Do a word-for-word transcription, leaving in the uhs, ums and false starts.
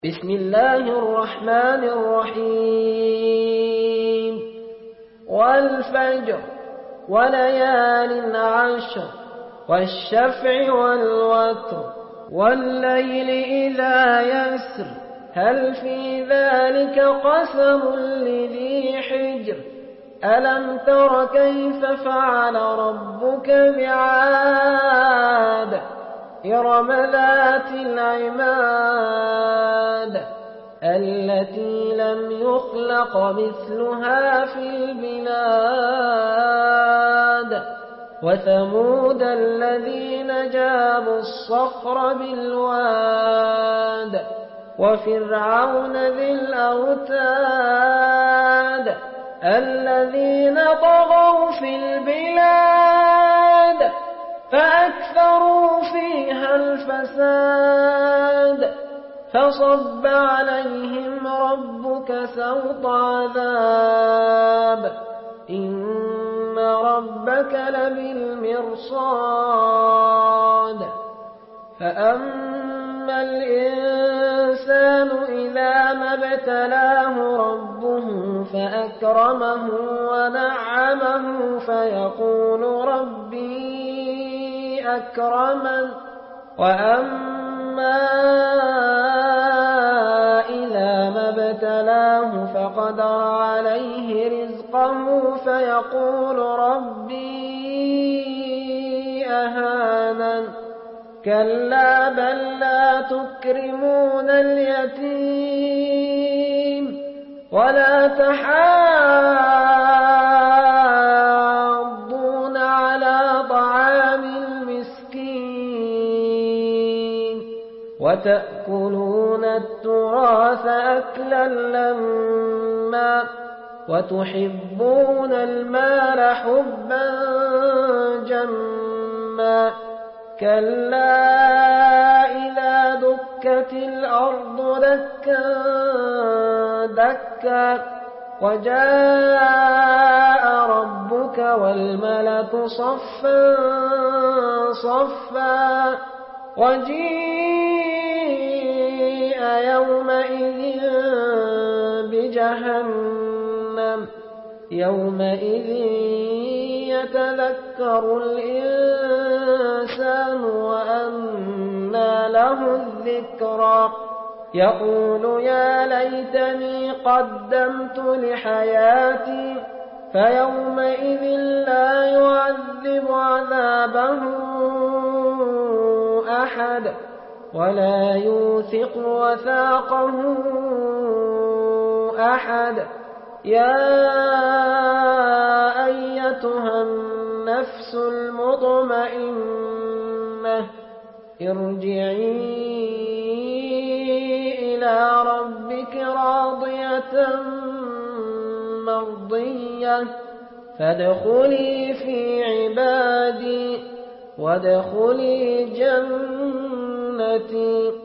بسم الله الرحمن الرحيم والفجر وليال عشر والشفع والوتر والليل إذا يسر هل في ذلك قسم لذي حجر ألم تر كيف فعل ربك بعاد إرم ذات العماد التي لم يخلق مثلها في البلاد وثمود الذين جابوا الصخر بالواد وفرعون ذي الأوتاد الذين طغوا في البلاد فأكثروا فيها الفساد فصب عليهم ربك سوط عذاب إن ربك لبالمرصاد فأما الإنسان إذا ما ابتلاه ربه فأكرمه ونعمه فيقول ربي أكرمن وأما إذا ما ابتلاه فقدر عليه رزقه فيقول ربي أهانن كلا بل لا تكرمون اليتيم ولا تحاضون على طعام المسكين وتأكلون التراث أكلا لما وتحبون المال حبا جما كلا إذا دكت الأرض دكا دكا وجاء ربك والملك صفا صفا وجيء يومئذ بجهنم يومئذ يتذكر الإنسان وأنى له الذكرى يقول يا ليتني قدمت لحياتي فيومئذ لا يعذب عذابه أحد ولا يوثق وثاقه أحد يا أيتها النفس المطمئنة ارجعي إلى ربك راضية مرضية فادخلي في عبادي وادخلي جنتي